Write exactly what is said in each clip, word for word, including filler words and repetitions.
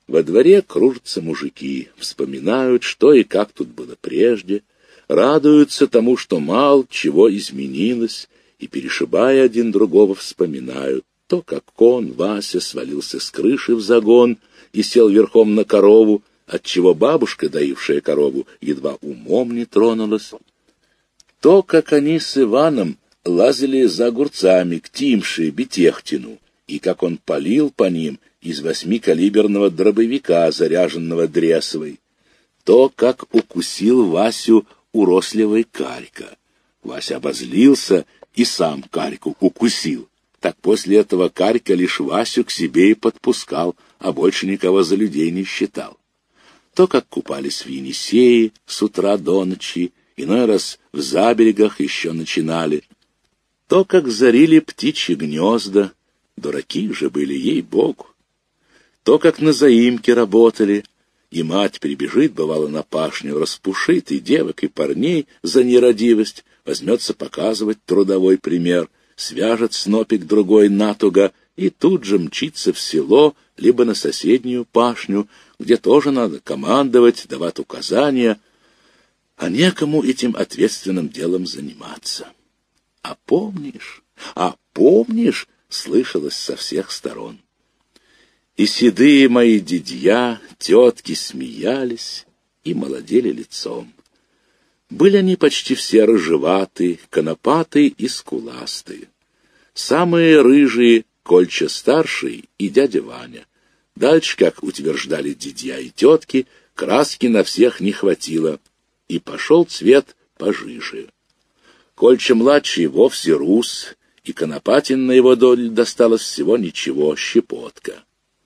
Во дворе кружатся мужики, вспоминают, что и как тут было прежде, радуются тому, что мало чего изменилось, и, перешибая один другого, вспоминают то, как он, Вася, свалился с крыши в загон и сел верхом на корову, отчего бабушка, доившая корову, едва умом не тронулась, то, как они с Иваном лазили за огурцами к Тимше Бетехтину, и как он палил по ним из восьмикалиберного дробовика, заряженного дресвой, то, как укусил Васю уросливый Карька. Вася обозлился и сам Карьку укусил. Так после этого Карька лишь Васю к себе и подпускал, а больше никого за людей не считал. То, как купались в Енисее с утра до ночи, иной раз в заберегах еще начинали, то, как зарили птичьи гнезда, дураки же были, ей-богу, то, как на заимке работали, и мать прибежит, бывало, на пашню, распушит и девок, и парней за нерадивость, возьмется показывать трудовой пример, свяжет снопик другой натуго и тут же мчится в село, либо на соседнюю пашню, где тоже надо командовать, давать указания, а некому этим ответственным делом заниматься. А помнишь, а помнишь, слышалось со всех сторон. И седые мои дядья, тетки смеялись и молодели лицом. Были они почти все рыжеватые, конопатые и скуластые. Самые рыжие — Кольча-старший и дядя Ваня. Дальше, как утверждали дядья и тетки, краски на всех не хватило, и пошел цвет пожиже. Кольча-младший вовсе рус, и Конопатин на его долю досталось всего ничего, щепотка.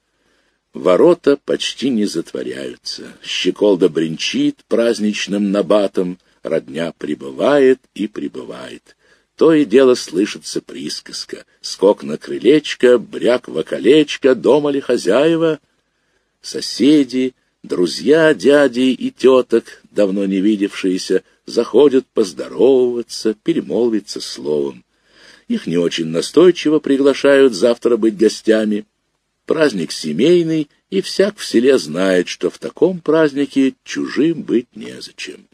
Ворота почти не затворяются, щеколда бренчит праздничным набатом, родня прибывает и прибывает. То и дело слышится присказка: скок на крылечко, бряк в околечко, дома ли хозяева? Соседи, друзья дядей и теток, давно не видевшиеся, заходят поздороваться, перемолвиться словом. Их не очень настойчиво приглашают завтра быть гостями. Праздник семейный, и всяк в селе знает, что в таком празднике чужим быть незачем.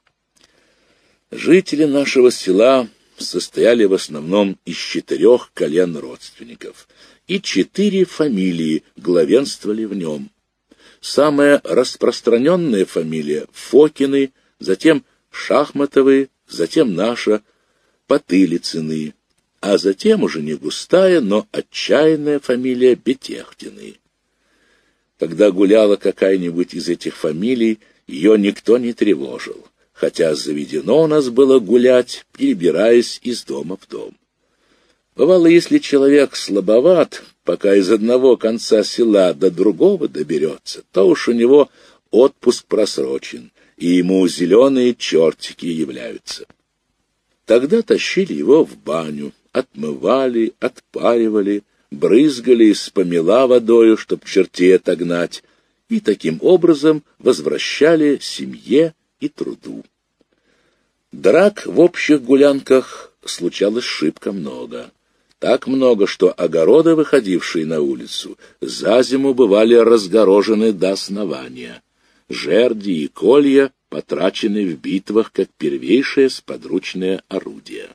Жители нашего села состояли в основном из четырех колен родственников, и четыре фамилии главенствовали в нем. Самая распространенная фамилия — Фокины, затем Шахматовы, затем наша Потылицыны, а затем уже не густая, но отчаянная фамилия Бетехтины. Когда гуляла какая-нибудь из этих фамилий, ее никто не тревожил, хотя заведено у нас было гулять, перебираясь из дома в дом. Бывало, если человек слабоват, пока из одного конца села до другого доберется, то уж у него отпуск просрочен, и ему зеленые чертики являются. Тогда тащили его в баню, отмывали, отпаривали, брызгали из помела водою, чтоб чертей отогнать, и таким образом возвращали семье и труду. Драк в общих гулянках случалось шибко много. Так много, что огороды, выходившие на улицу, за зиму бывали разгорожены до основания. Жерди и колья потрачены в битвах как первейшее сподручное орудие.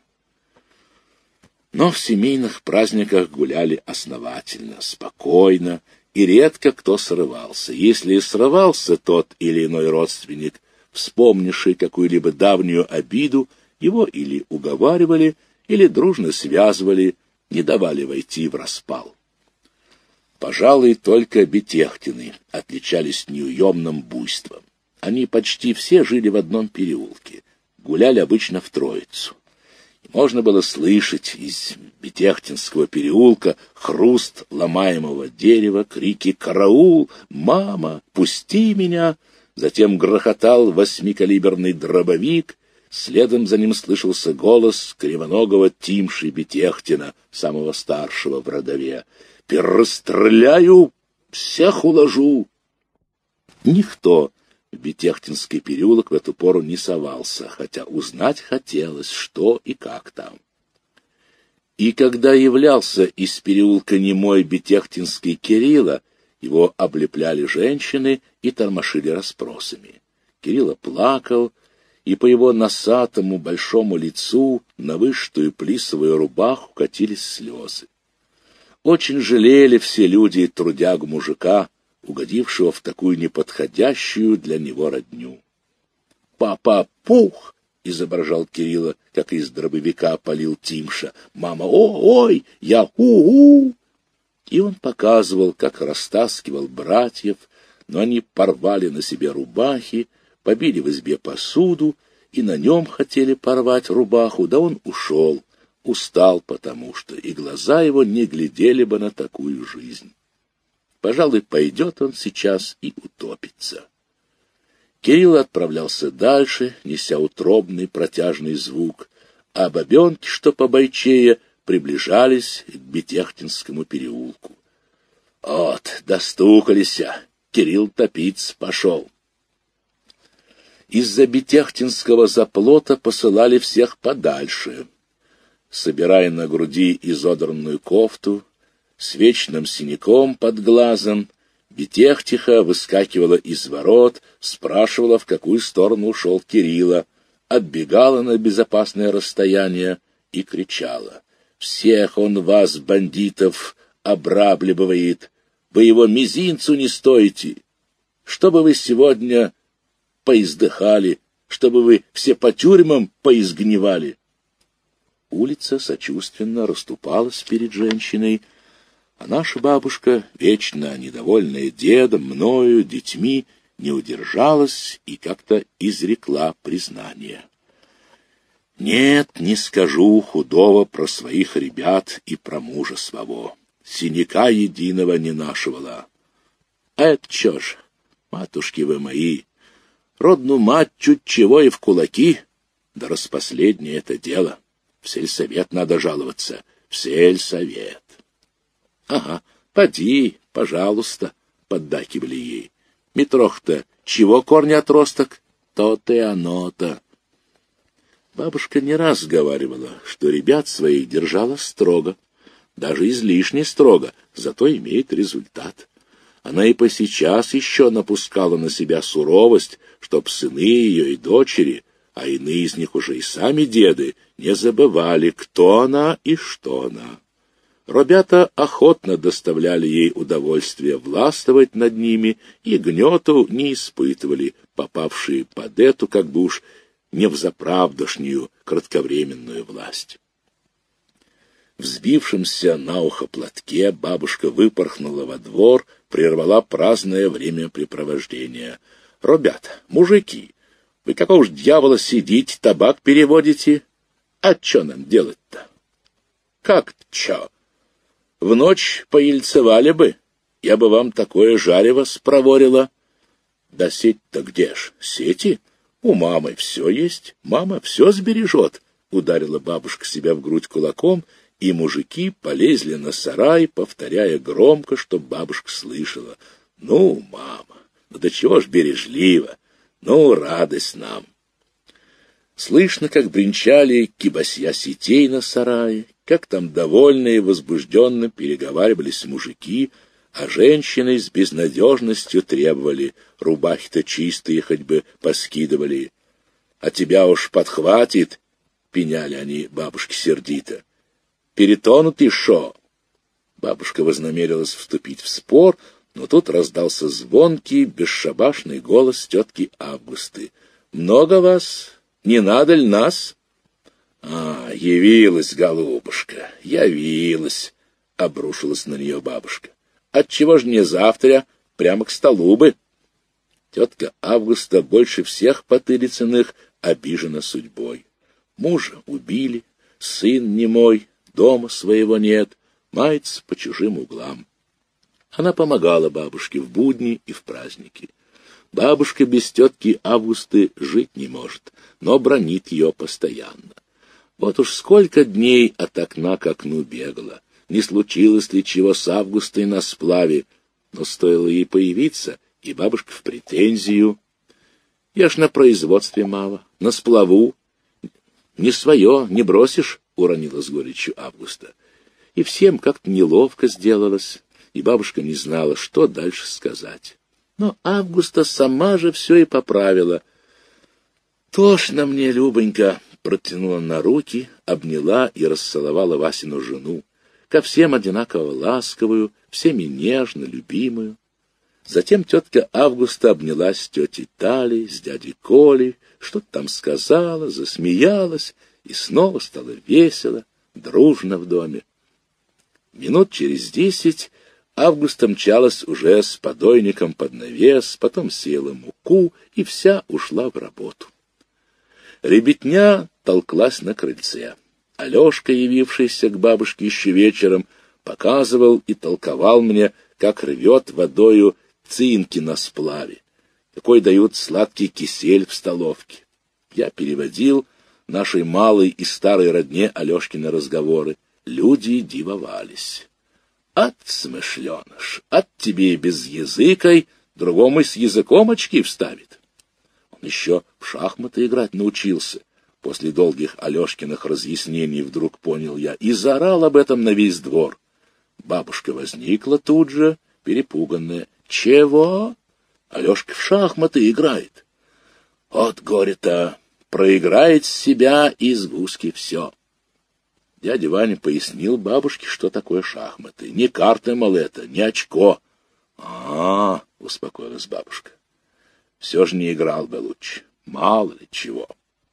Но в семейных праздниках гуляли основательно, спокойно, и редко кто срывался. Если и срывался тот или иной родственник, вспомнивший какую-либо давнюю обиду, его или уговаривали, или дружно связывали, не давали войти в распал. Пожалуй, только Бетехтины отличались неуемным буйством. Они почти все жили в одном переулке, гуляли обычно в Троицу. Можно было слышать из Бетехтинского переулка хруст ломаемого дерева, крики «Караул! Мама! Пусти меня!». Затем грохотал восьмикалиберный дробовик, следом за ним слышался голос кривоногого Тимши Бетехтина, самого старшего в родове: «Перестреляю, всех уложу!». Никто в Бетехтинский переулок в эту пору не совался, хотя узнать хотелось, что и как там. И когда являлся из переулка немой Бетехтинский Кирилла, Его облепляли женщины и тормошили расспросами. Кирилла плакал, и по его носатому большому лицу на вышитую плисовую рубаху катились слезы. Очень жалели все люди трудягу-мужика, угодившего в такую неподходящую для него родню. «Папа пух!» — изображал Кирилла, как из дробовика палил Тимша. «Мама, о-ой, я у-у!» И он показывал, как растаскивал братьев, но они порвали на себе рубахи, побили в избе посуду и на нем хотели порвать рубаху, да он ушел, устал потому что, и глаза его не глядели бы на такую жизнь. Пожалуй, пойдет он сейчас и утопится. Кирилл отправлялся дальше, неся утробный протяжный звук, а бабенки, что побойчее, приближались к Бетехтинскому переулку. Вот, достукались, Кирилл топиться пошел. Из-за Бетехтинского заплота посылали всех подальше. Собирая на груди изодранную кофту, с вечным синяком под глазом, Бетехтиха выскакивала из ворот, спрашивала, в какую сторону ушел Кирилла, отбегала на безопасное расстояние и кричала: «Всех он вас, бандитов, обрабливает! Вы его мизинцу не стоите! Чтобы вы сегодня поиздыхали, чтобы вы все по тюрьмам поизгнивали!» Улица сочувственно расступалась перед женщиной, а наша бабушка, вечно недовольная дедом, мною, детьми, не удержалась и как-то изрекла признание. «Нет, не скажу худого про своих ребят и про мужа своего. Синяка единого не нашивала. А это чё ж, матушки вы мои, родную мать чуть чего и в кулаки, да распоследнее это дело. В сельсовет надо жаловаться, в сельсовет». «Ага, поди, пожалуйста», — поддакивали ей. «Митрох-то чего корни отросток? То-то и оно-то». Бабушка не раз говаривала, что ребят своих держала строго, даже излишне строго, зато имеет результат. Она и посейчас еще напускала на себя суровость, чтоб сыны ее и дочери, а иные из них уже и сами деды, не забывали, кто она и что она. Ребята охотно доставляли ей удовольствие властвовать над ними и гнету не испытывали, попавшие под эту, как бы уж не взаправдошнюю, кратковременную власть. В сбившемся на ухо платке бабушка выпорхнула во двор, прервала праздное времяпрепровождение. «Ребята, мужики, вы какого ж дьявола сидите, табак переводите? А чё нам делать-то?» «Как чё? В ночь поильцевали бы, я бы вам такое жарево спроворила». «Да сеть-то где ж? Сети? У мамы все есть, мама все сбережет», — ударила бабушка себя в грудь кулаком, и мужики полезли на сарай, повторяя громко, чтоб бабушка слышала: «Ну, мама, ну да чего ж бережливо, ну, радость нам». Слышно, как бренчали кибасья сетей на сарае, как там довольные и возбужденно переговаривались мужики, а женщины с безнадежностью требовали: рубахи-то чистые хоть бы поскидывали. «А тебя уж подхватит», — пеняли они бабушке сердито. «Перетонут и шо?» Бабушка вознамерилась вступить в спор, но тут раздался звонкий, бесшабашный голос тетки Августы. «Много вас? Не надо ли нас?» «А, явилась, голубушка, явилась», — обрушилась на нее бабушка. «Отчего ж не завтра, прямо к столу бы?» Тетка Августа больше всех Потылицыных обижена судьбой. Мужа убили, сын немой, дома своего нет, мается по чужим углам. Она помогала бабушке в будни и в праздники. Бабушка без тетки Августы жить не может, но бранит ее постоянно. Вот уж сколько дней от окна к окну бегала. Не случилось ли чего с Августой на сплаве, но стоило ей появиться, и бабушка в претензию. «Я ж на производстве мало, на сплаву. Не свое не бросишь», — уронила с горечью Августа. И всем как-то неловко сделалось. и бабушка не знала, что дальше сказать. Но Августа сама же все и поправила. «Тошно мне, Любонька», — протянула на руки, обняла и расцеловала Васину жену, ко всем одинаково ласковую, всеми нежно любимую. Затем тетка Августа обнялась с тетей Талей, с дядей Колей, что-то там сказала, засмеялась, и снова стало весело, дружно в доме. Минут через десять Августа мчалась уже с подойником под навес, потом сеяла муку, и вся ушла в работу. Ребятня толклась на крыльце. Алешка, явившийся к бабушке еще вечером, показывал и толковал мне, как рвет водою цинки на сплаве, какой дают сладкий кисель в столовке. Я переводил нашей малой и старой родне Алешкины разговоры. Люди дивовались. «От, смышленыш, от тебе и без языкой, другому с языком очки вставит». Он еще в шахматы играть научился. После долгих Алешкиных разъяснений вдруг понял я и заорал об этом на весь двор. Бабушка возникла тут же, перепуганная. «Чего? Алешка в шахматы играет. От горе-то, проиграет с себя из гуски все». Дядя Ваня пояснил бабушке, что такое шахматы. Не карты, мол, это, не очко. А, -а, — успокоилась бабушка. Все же не играл бы лучше. Мало ли чего.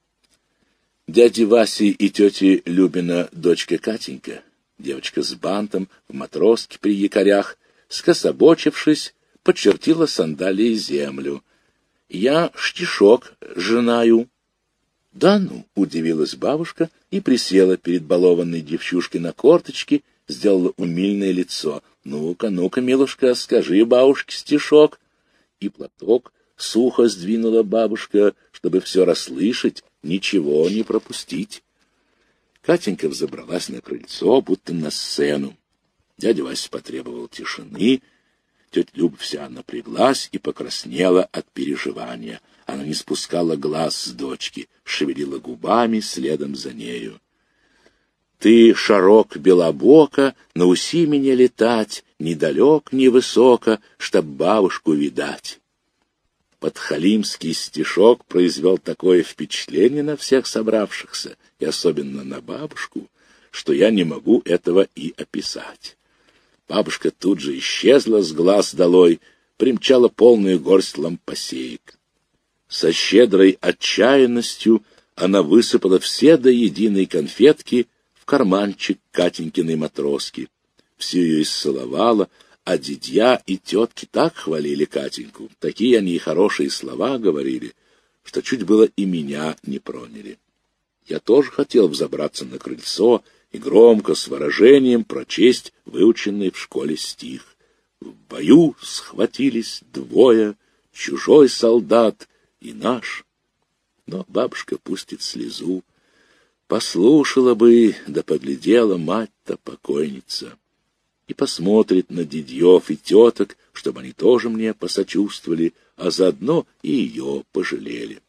Дяди Васи и тети Любина дочка Катенька, девочка с бантом, в матроске при якорях, скособочившись, подчертила сандалией землю. «Я штишок женаю». «Да ну!» — удивилась бабушка и присела перед балованной девчушкой на корточки, сделала умильное лицо. «Ну-ка, ну-ка, милушка, скажи бабушке стишок». И платок сухо сдвинула бабушка, чтобы все расслышать, ничего не пропустить. Катенька взобралась на крыльцо, будто на сцену. Дядя Вася потребовал тишины. Тетя Люба вся напряглась и покраснела от переживания. Она не спускала глаз с дочки, шевелила губами следом за нею. «Ты, шарок белобока, науси меня летать, ни далек, ни высоко, чтоб бабушку видать». Подхалимский стишок произвел такое впечатление на всех собравшихся, и особенно на бабушку, что я не могу этого и описать. Бабушка тут же исчезла с глаз долой, примчала полную горсть лампасеек. Со щедрой отчаянностью она высыпала все до единой конфетки в карманчик Катенькиной матроски. Всю ее исцеловала, а дядья и тетки так хвалили Катеньку, такие они и хорошие слова говорили, что чуть было и меня не проняли. Я тоже хотел взобраться на крыльцо и громко, с выражением, прочесть выученный в школе стих. В бою схватились двое, чужой солдат и наш. Но бабушка пустит слезу. Послушала бы, да поглядела мать-то покойница. И посмотрит на дядьев и теток, чтобы они тоже мне посочувствовали, а заодно и ее пожалели.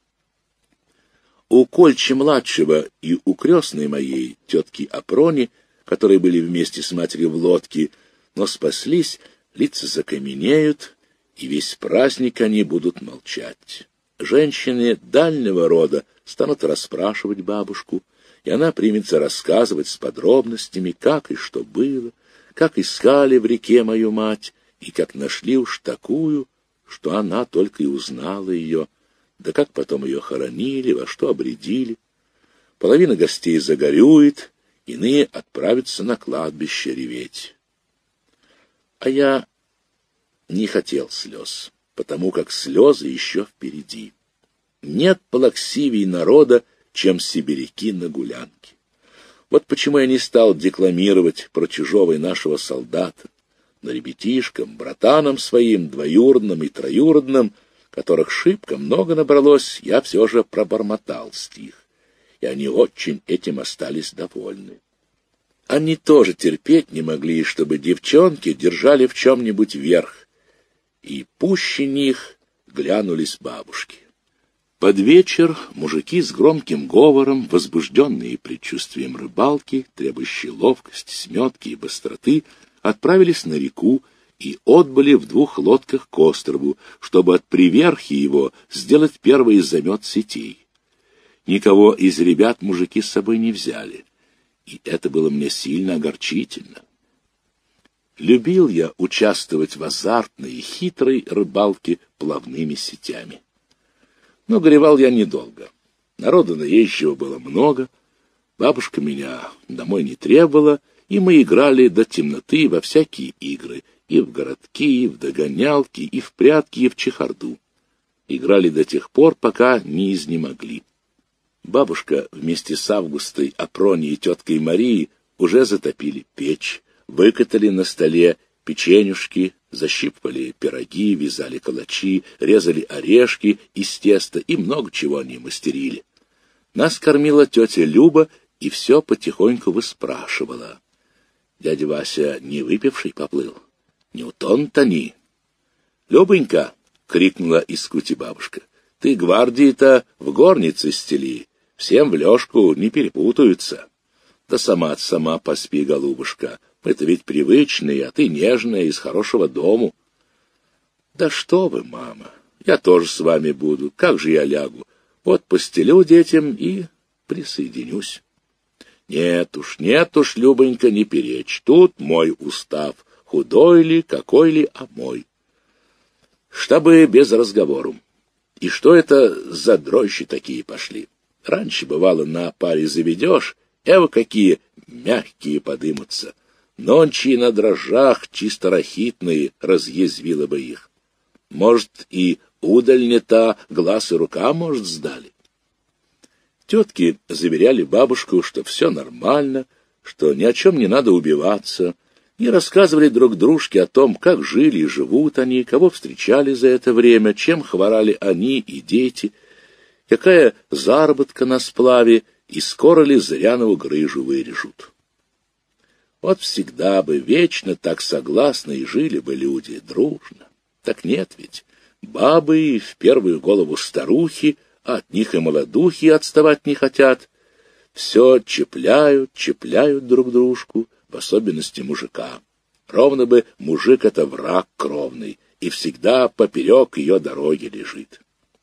У Кольчи-младшего и у крестной моей, тетки Апрони, которые были вместе с матерью в лодке, но спаслись, лица закаменеют, и весь праздник они будут молчать. Женщины дальнего рода станут расспрашивать бабушку, и она примется рассказывать с подробностями, как и что было, как искали в реке мою мать, и как нашли уж такую, что она только и узнала ее, да как потом ее хоронили, во что обредили. Половина гостей загорюет, иные отправятся на кладбище реветь. А я не хотел слез, потому как слезы еще впереди. Нет плаксивей народа, чем сибиряки на гулянке. Вот почему я не стал декламировать про чужого и нашего солдата, но ребятишкам, братанам своим, двоюродным и троюродным, которых шибко много набралось, я все же пробормотал стих, и они очень этим остались довольны. Они тоже терпеть не могли, чтобы девчонки держали в чем-нибудь верх, и пуще них глянулись бабушки. Под вечер мужики с громким говором, возбужденные предчувствием рыбалки, требующие ловкости, сметки и быстроты, отправились на реку и отбыли в двух лодках к острову, чтобы от приверхи его сделать первый замет сетей. Никого из ребят мужики с собой не взяли, и это было мне сильно огорчительно. Любил я участвовать в азартной и хитрой рыбалке плавными сетями. Но горевал я недолго. Народу наезжего было много, бабушка меня домой не требовала, и мы играли до темноты во всякие игры, и в городки, и в догонялки, и в прятки, и в чехарду. Играли до тех пор, пока не изнемогли. Бабушка вместе с Августой, Апроней и теткой Марией уже затопили печь, выкатали на столе печенюшки, защипывали пироги, вязали калачи, резали орешки из теста и много чего они мастерили. Нас кормила тетя Люба и все потихоньку выспрашивала. Дядя Вася не выпивший поплыл. Не утонут они. — Любонька, — крикнула из кути бабушка, — ты гвардии-то в горнице стели, всем в лёжку не перепутаются. Да сама сама поспи, голубушка, мы-то ведь привычные, а ты нежная, из хорошего дому. — Да что вы, мама, я тоже с вами буду, как же я лягу? Вот постелю детям и присоединюсь. — Нет уж, нет уж, Любонька, не перечь, тут мой устав, худой ли, какой ли, а мой. Штабы без разговору. И что это за дрожжи такие пошли? Раньше, бывало, на паре заведешь, эво какие мягкие подымутся. Нончи на дрожжах чисто рахитные, разъязвила бы их. Может, и удаль не та, глаз и рука, может, сдали. Тетки заверяли бабушку, что все нормально, что ни о чем не надо убиваться, и рассказывали друг дружке о том, как жили и живут они, кого встречали за это время, чем хворали они и дети, какая заработка на сплаве и скоро ли зырянову грыжу вырежут. Вот всегда бы вечно так согласно и жили бы люди дружно. Так нет ведь, бабы и в первую голову старухи, а от них и молодухи отставать не хотят. Все чепляют, чепляют друг дружку, в особенности мужика. Ровно бы мужик — это враг кровный, и всегда поперек ее дороги лежит.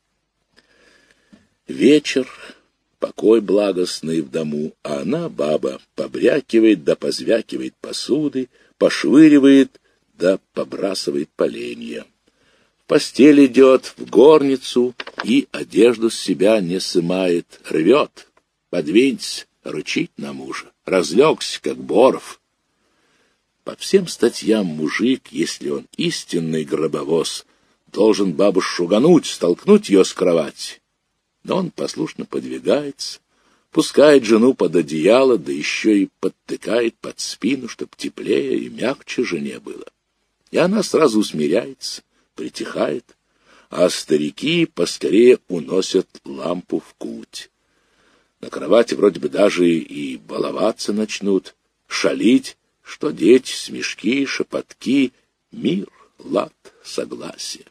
Вечер, покой благостный в дому, а она, баба, побрякивает да позвякивает посуды, пошвыривает да побрасывает поленья. В постель идет, в горницу, и одежду с себя не сымает, рвет. Подвинься, рычит на мужа, разлегся, как боров. По всем статьям мужик, если он истинный гробовоз, должен бабу шугануть, столкнуть ее с кровати. Но он послушно подвигается, пускает жену под одеяло, да еще и подтыкает под спину, чтоб теплее и мягче жене было. И она сразу усмиряется, притихает, а старики поскорее уносят лампу в куть. На кровати вроде бы даже и баловаться начнут, шалить, что дети, смешки, шепотки, мир, лад, согласие.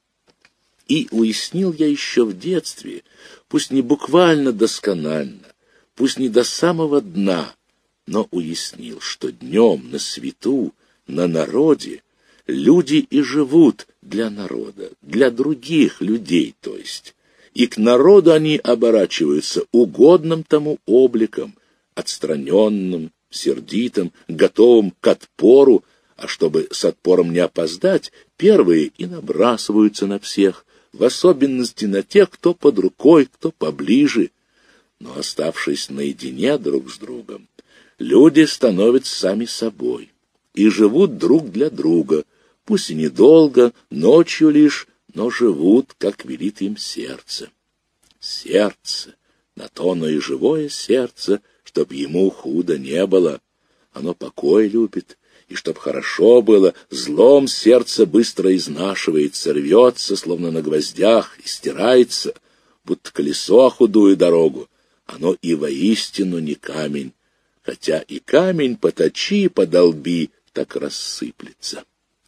И уяснил я еще в детстве, пусть не буквально досконально, пусть не до самого дна, но уяснил, что днем на свету, на народе, люди и живут для народа, для других людей, то есть, и к народу они оборачиваются угодным тому обликом, отстраненным, сердитым, готовым к отпору, а чтобы с отпором не опоздать, первые и набрасываются на всех, в особенности на тех, кто под рукой, кто поближе. Но, оставшись наедине друг с другом, люди становятся сами собой и живут друг для друга, пусть и недолго, ночью лишь, но живут, как велит им сердце. Сердце, на то оно и живое сердце, чтоб ему худо не было. Оно покой любит, и чтоб хорошо было, злом сердце быстро изнашивается, рвется, словно на гвоздях, и стирается, будто колесо худую дорогу. Оно и воистину не камень, хотя и камень поточи, подолби, так рассыплется.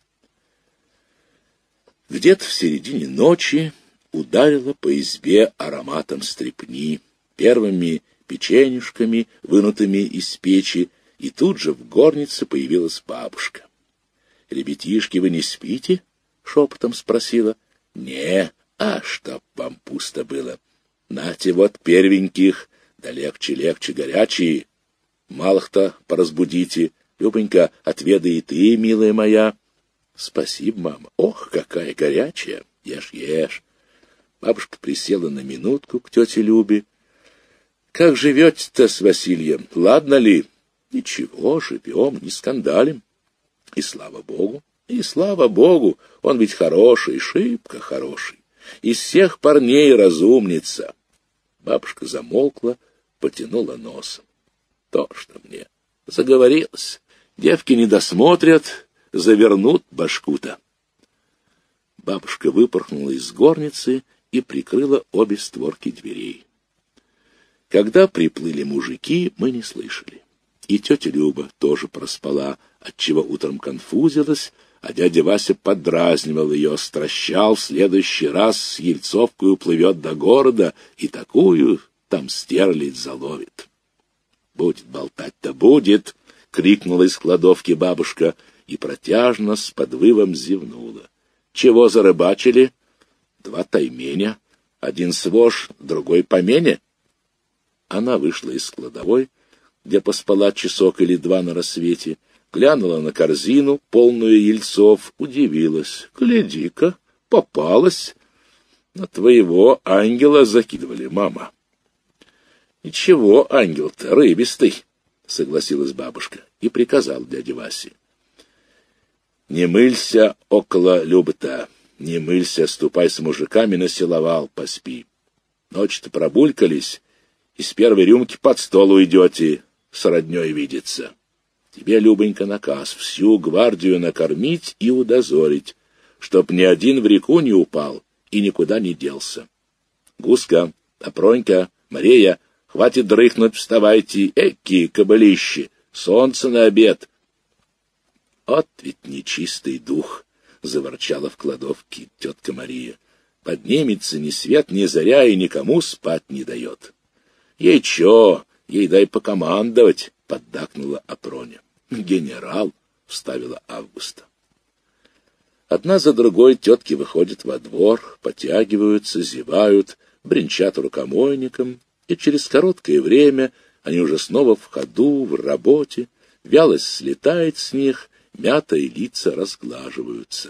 Где-то в середине ночи ударило по избе ароматом стрепни, первыми печенюшками, вынутыми из печи, и тут же в горнице появилась бабушка. Ребятишки, вы не спите? — шепотом спросила. — Не, а чтоб вам пусто было. Нате вот первеньких, да легче-легче горячие. Малых-то поразбудите. Любонька, отведай и ты, милая моя. — Спасибо, мама. Ох, какая горячая. Ешь, ешь. Бабушка присела на минутку к тете Любе. — Как живете-то с Васильем? Ладно ли? — Ничего, живем, не скандалим. И слава богу, и слава богу, он ведь хороший, шибко хороший. Из всех парней разумница. Бабушка замолкла, потянула носом. То, что мне заговорилось. Девки не досмотрят, завернут башку-то. Бабушка выпорхнула из горницы и прикрыла обе створки дверей. Когда приплыли мужики, мы не слышали. И тетя Люба тоже проспала, отчего утром конфузилась, а дядя Вася подразнивал ее, стращал, в следующий раз с Ельцовкой уплывет до города и такую там стерлядь заловит. — Будет болтать-то будет! — крикнула из кладовки бабушка и протяжно с подвывом зевнула. — Чего зарыбачили? — Два тайменя. Один свож, другой помене. Она вышла из кладовой, где поспала часок или два на рассвете, глянула на корзину, полную ельцов, удивилась. — Гляди-ка, попалась. На твоего ангела закидывали, мама. — Ничего, ангел-то рыбистый, — согласилась бабушка и приказал дяде Васе. — Не мылься около Любы-то, не мылься, ступай с мужиками на силовал, поспи. Ночь-то пробулькались, и с первой рюмки под стол уйдете, с родней видеться. Тебе, Любонька, наказ всю гвардию накормить и удозорить, чтоб ни один в реку не упал и никуда не делся. Гуска, Апронька, Мария, хватит дрыхнуть, вставайте, эки кобылищи, солнце на обед. От ведь нечистый дух, — заворчала в кладовке тетка Мария. Поднимется ни свет, ни заря и никому спать не дает. Ей чё, ей дай покомандовать, — поддакнула Апроня. Генерал, — вставила Августа. Одна за другой тетки выходят во двор, потягиваются, зевают, бренчат рукомойником, и через короткое время они уже снова в ходу, в работе, вялость слетает с них, мятые лица разглаживаются.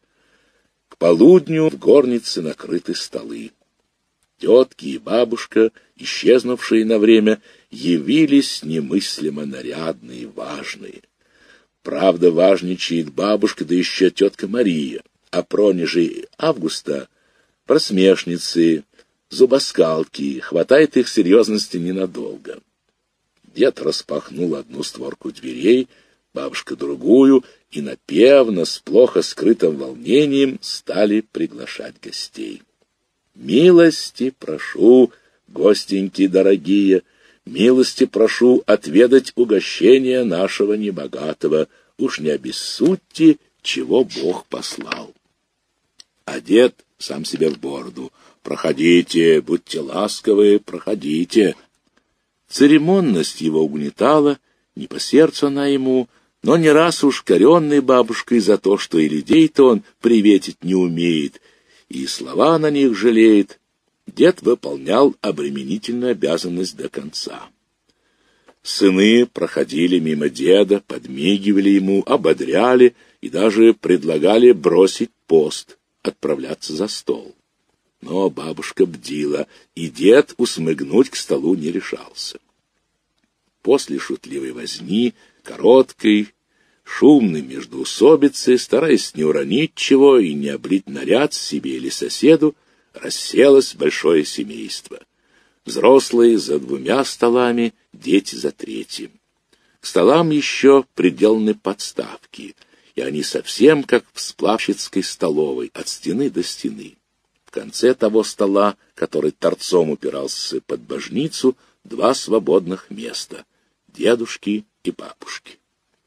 К полудню в горнице накрыты столы. Тетки и бабушка, исчезнувшие на время, явились немыслимо нарядные, важные. Правда, важничает бабушка, да еще тетка Мария, а пронижи Августа — просмешницы, зубоскалки, хватает их серьезности ненадолго. Дед распахнул одну створку дверей, бабушка другую, и напевно, с плохо скрытым волнением, стали приглашать гостей. «Милости прошу, гостеньки дорогие, милости прошу отведать угощения нашего небогатого, уж не обессудьте, чего Бог послал». А дед сам себе в бороду: «Проходите, будьте ласковы, проходите». Церемонность его угнетала, не по сердцу она ему, но не раз уж коренный бабушкой за то, что и людей-то он приветить не умеет, и слова на них жалеет, дед выполнял обременительную обязанность до конца. Сыны проходили мимо деда, подмигивали ему, ободряли и даже предлагали бросить пост, отправляться за стол. Но бабушка бдила, и дед усмыгнуть к столу не решался. После шутливой возни, короткой, шумной междоусобицы, стараясь не уронить чего и не облить наряд себе или соседу, расселось большое семейство. Взрослые за двумя столами, дети за третьим. К столам еще приделаны подставки, и они совсем как в сплавщицкой столовой, от стены до стены. В конце того стола, который торцом упирался под божницу, два свободных места — дедушки и бабушки.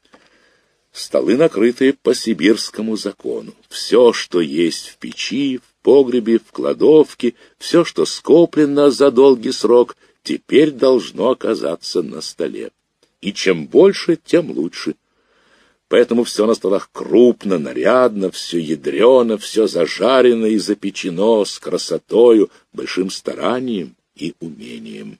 Столы накрыты по сибирскому закону. Все, что есть в печи, в погребе, в кладовке, все, что скоплено за долгий срок, теперь должно оказаться на столе. И чем больше, тем лучше. поэтому все на столах крупно, нарядно, все ядрено, все зажарено и запечено с красотою, большим старанием и умением.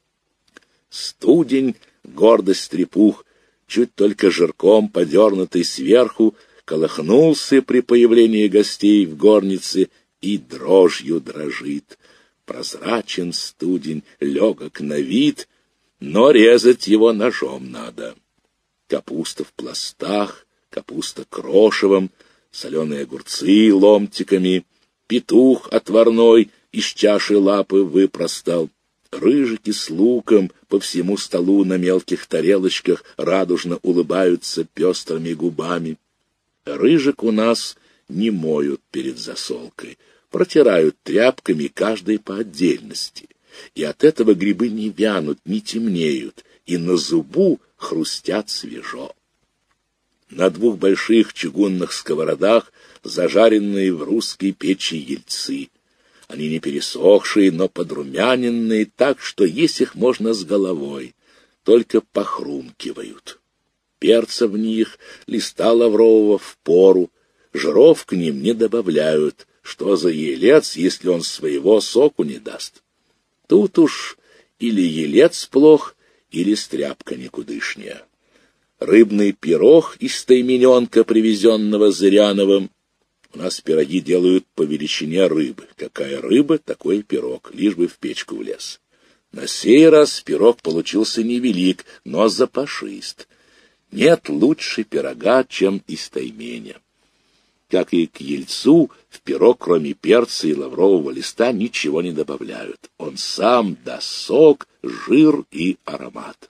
Студень, гордость стрепух, чуть только жирком подернутый сверху, колыхнулся при появлении гостей в горнице и дрожью дрожит. Прозрачен студень, легок на вид, но резать его ножом надо. Капуста в пластах, капуста крошевом, соленые огурцы ломтиками, петух отварной из чаши лапы выпростал, рыжики с луком по всему столу на мелких тарелочках радужно улыбаются пестрыми губами. Рыжик у нас не моют перед засолкой, протирают тряпками каждый по отдельности, и от этого грибы не вянут, не темнеют, и на зубу хрустят свежо. На двух больших чугунных сковородах зажаренные в русской печи ельцы. Они не пересохшие, но подрумяненные так, что есть их можно с головой, только похрумкивают. Перца в них, листа лаврового впору, жиров к ним не добавляют. Что за елец, если он своего соку не даст? Тут уж или елец плох, или стряпка никудышняя. Рыбный пирог из таймененка, привезенного Зыряновым. У нас пироги делают по величине рыбы. Какая рыба, такой и пирог, лишь бы в печку влез. На сей раз пирог получился невелик, но запашист. Нет лучше пирога, чем из тайменя. Как и к ельцу, в пирог, кроме перца и лаврового листа, ничего не добавляют. Он сам даст сок, жир и аромат.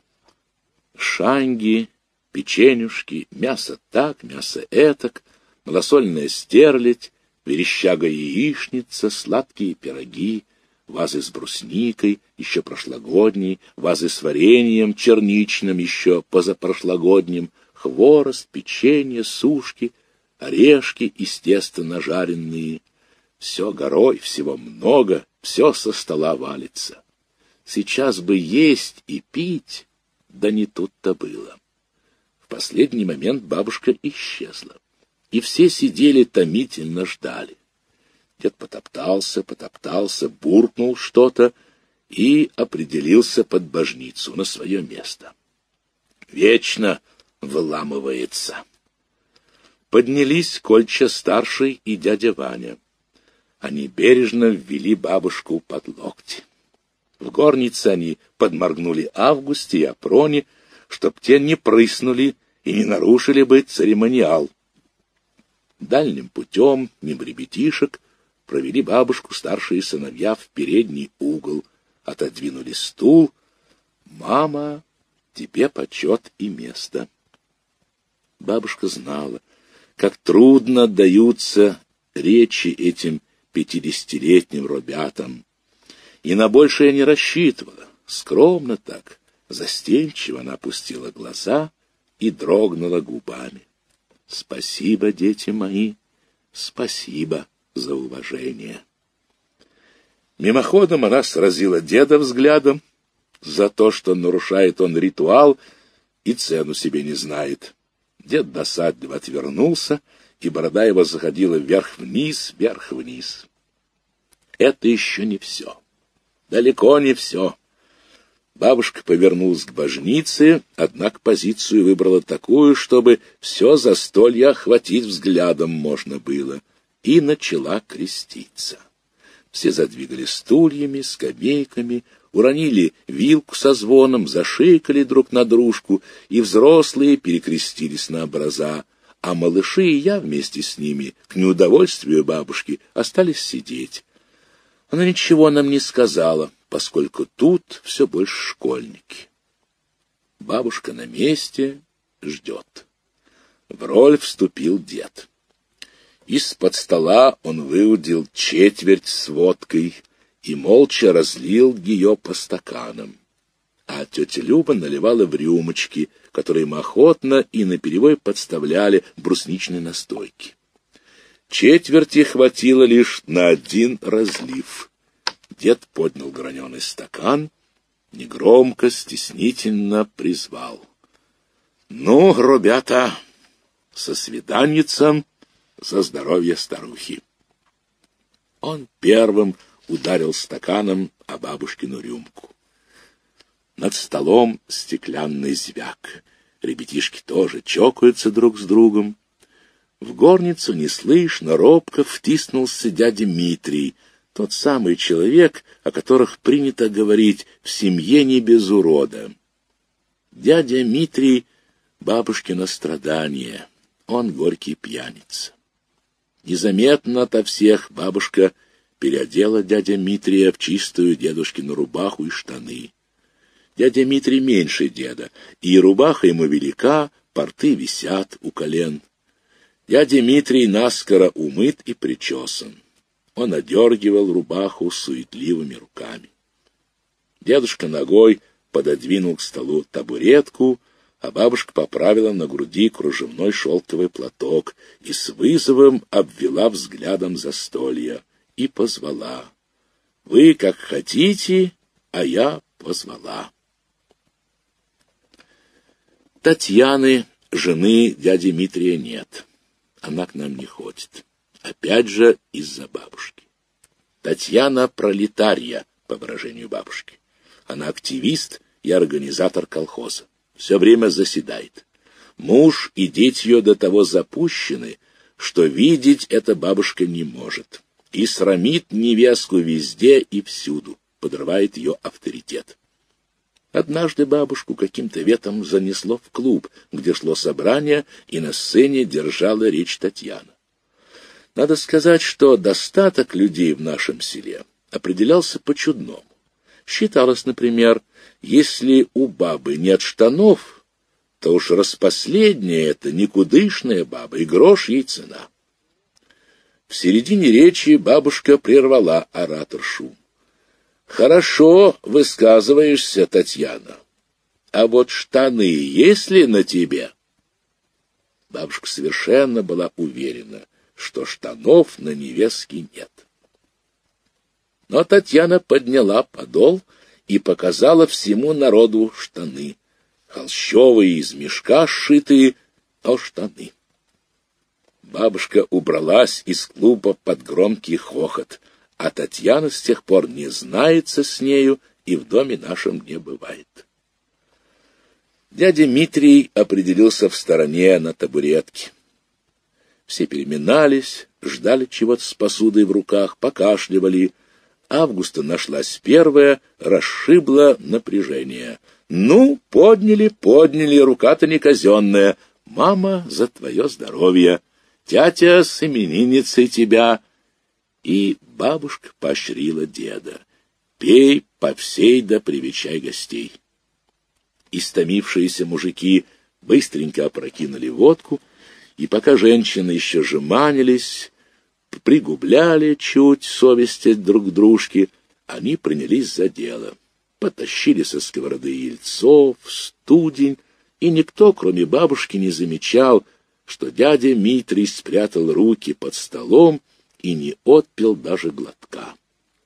Шанги, печенюшки, мясо так, мясо этак, малосольная стерлядь, верещага-яичница, сладкие пироги, вазы с брусникой, еще прошлогодней, вазы с вареньем черничным, еще позапрошлогодним, хворост, печенье, сушки, орешки, естественно, жареные. Все горой, всего много, все со стола валится. Сейчас бы есть и пить, да не тут-то было. В последний момент бабушка исчезла, и все сидели томительно ждали. Дед потоптался, потоптался, буркнул что-то и определился под божницу на свое место. Вечно выламывается. Поднялись Кольча-старший и дядя Ваня. Они бережно ввели бабушку под локти. В горнице они подморгнули Августе и Апроне, чтоб те не прыснули и не нарушили бы церемониал. Дальним путем, мимо ребятишек, провели бабушку старшие сыновья в передний угол, отодвинули стул. «Мама, тебе почет и место». Бабушка знала, как трудно даются речи этим пятидесятилетним ребятам, и на большее не рассчитывала. Скромно так, застенчиво она опустила глаза и дрогнула губами. «Спасибо, дети мои, спасибо за уважение». Мимоходом она сразила деда взглядом за то, что нарушает он ритуал и цену себе не знает. Дед досадливо отвернулся, и борода его заходила вверх-вниз, вверх-вниз. Это еще не все. Далеко не все. Бабушка повернулась к божнице, однако позицию выбрала такую, чтобы все застолье охватить взглядом можно было, и начала креститься. Все задвигали стульями, скамейками, уронили вилку со звоном, зашикали друг на дружку, и взрослые перекрестились на образа, а малыши и я вместе с ними, к неудовольствию бабушки, остались сидеть. Она ничего нам не сказала, поскольку тут все больше школьники. Бабушка на месте ждет. В роль вступил дед. Из-под стола он выудил четверть с водкой и молча разлил ее по стаканам. А тетя Люба наливала в рюмочки, которые мы охотно и наперебой подставляли брусничной настойки. Четверти хватило лишь на один разлив. Дед поднял граненый стакан, негромко, стеснительно призвал. — Ну, ребята, Со свиданницем за здоровье старухи. Он первым ударил стаканом о бабушкину рюмку. Над столом стеклянный звяк. Ребятишки тоже чокаются друг с другом. В горницу неслышно, робко втиснулся дядя Митрий, тот самый человек, о которых принято говорить в семье не без урода. Дядя Митрий — бабушкино страдание, он горький пьяница. Незаметно ото всех бабушка переодела дядя Митрия в чистую дедушкину рубаху и штаны. Дядя Митрий меньше деда, и рубаха ему велика, порты висят у колен. Дядя Митрий наскоро умыт и причесан. Он одергивал рубаху суетливыми руками. Дедушка ногой пододвинул к столу табуретку, а бабушка поправила на груди кружевной шелковый платок и с вызовом обвела взглядом застолья и позвала. «Вы как хотите, а я позвала». Татьяны, жены дяди Митрия, нет. Она к нам не ходит. Опять же из-за бабушки. Татьяна пролетария, по выражению бабушки. Она активист и организатор колхоза. Все время заседает. Муж и дети ее до того запущены, что видеть это бабушка не может. И срамит невестку везде и всюду, подрывает ее авторитет. Однажды бабушку каким-то ветром занесло в клуб, где шло собрание, и на сцене держала речь Татьяна. Надо сказать, что достаток людей в нашем селе определялся по-чудному. Считалось, например, если у бабы нет штанов, то уж распоследняя это никудышная баба, и грош ей цена. В середине речи бабушка прервала ораторшу. «Хорошо высказываешься, Татьяна, а вот штаны есть ли на тебе?» Бабушка совершенно была уверена, что штанов на невестке нет. Но Татьяна подняла подол и показала всему народу штаны, холщовые из мешка сшитые, но штаны. Бабушка убралась из клуба под громкий хохот, а Татьяна с тех пор не знается с нею и в доме нашем не бывает. Дядя Митрий определился в стороне на табуретке. Все переминались, ждали чего-то с посудой в руках, покашливали. Августа нашлась первая, расшибла напряжение. «Ну, подняли, подняли, рука-то не казенная. Мама, за твое здоровье! Тятя с именинницей тебя!» И бабушка поощрила деда. «Пей по всей да привечай гостей». Истомившиеся мужики быстренько опрокинули водку, и пока женщины еще жеманились, пригубляли чуть совести друг дружки, они принялись за дело. Потащили со сковороды яйцо в студень, и никто, кроме бабушки, не замечал, что дядя Митрий спрятал руки под столом и не отпил даже глотка.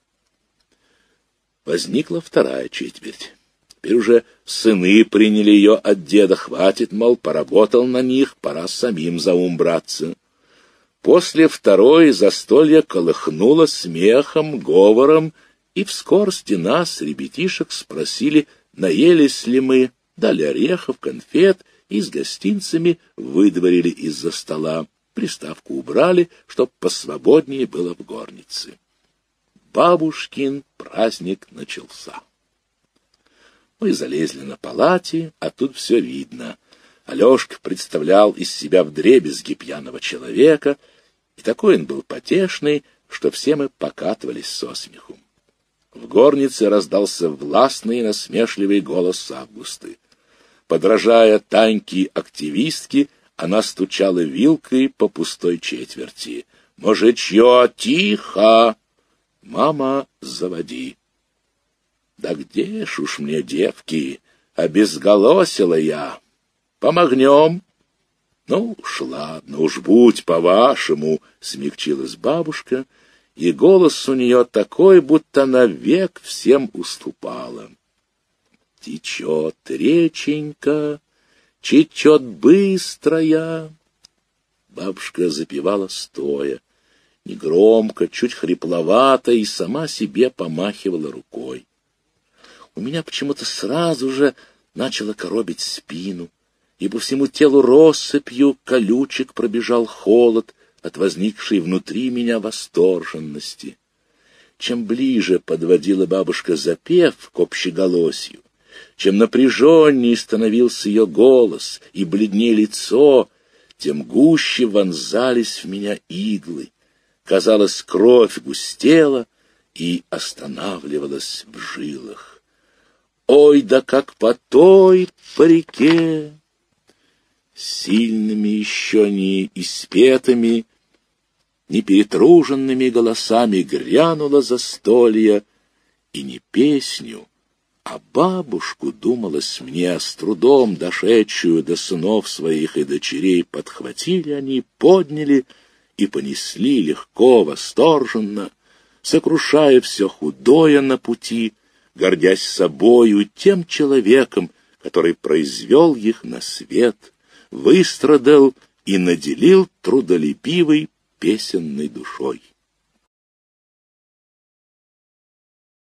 Возникла вторая четверть. Теперь уже сыны приняли ее от деда. Хватит, мол, поработал на них, пора самим за ум браться. После второй застолья колыхнуло смехом, говором, и в скорости нас, ребятишек, спросили, наелись ли мы, дали орехов, конфет и с гостинцами выдворили из-за стола. Приставку убрали, чтоб посвободнее было в горнице. Бабушкин праздник начался. Мы залезли на палате, а тут все видно. Алешка представлял из себя вдребезги пьяного человека, и такой он был потешный, что все мы покатывались со смеху. В горнице раздался властный и насмешливый голос Августы. Подражая Таньке-активистке, она стучала вилкой по пустой четверти. «Мужичье, тихо! Мама, заводи!» «Да где ж уж мне, девки, обезголосила я! Помогнем!» «Ну уж ладно, уж будь по-вашему!» — смягчилась бабушка, и голос у нее такой, будто навек всем уступала. «Течет реченька, течет быстрая, Бабушка запевала стоя, негромко, чуть хрипловато, и сама себе помахивала рукой. У меня почему-то сразу же начало коробить спину, и по всему телу россыпью колючек пробежал холод от возникшей внутри меня восторженности. Чем ближе подводила бабушка запев к общеголосью, чем напряженнее становился ее голос и бледнее лицо, тем гуще вонзались в меня иглы. Казалось, кровь густела и останавливалась в жилах. Ой, да как по той по реке! Сильными еще не испетыми, не перетруженными голосами грянуло застолье, и не песню, а бабушку, думалось мне, с трудом дошедшую до сынов своих и дочерей, подхватили они, подняли и понесли легко, восторженно, сокрушая все худое на пути, гордясь собою, тем человеком, который произвел их на свет, выстрадал и наделил трудолюбивой песенной душой.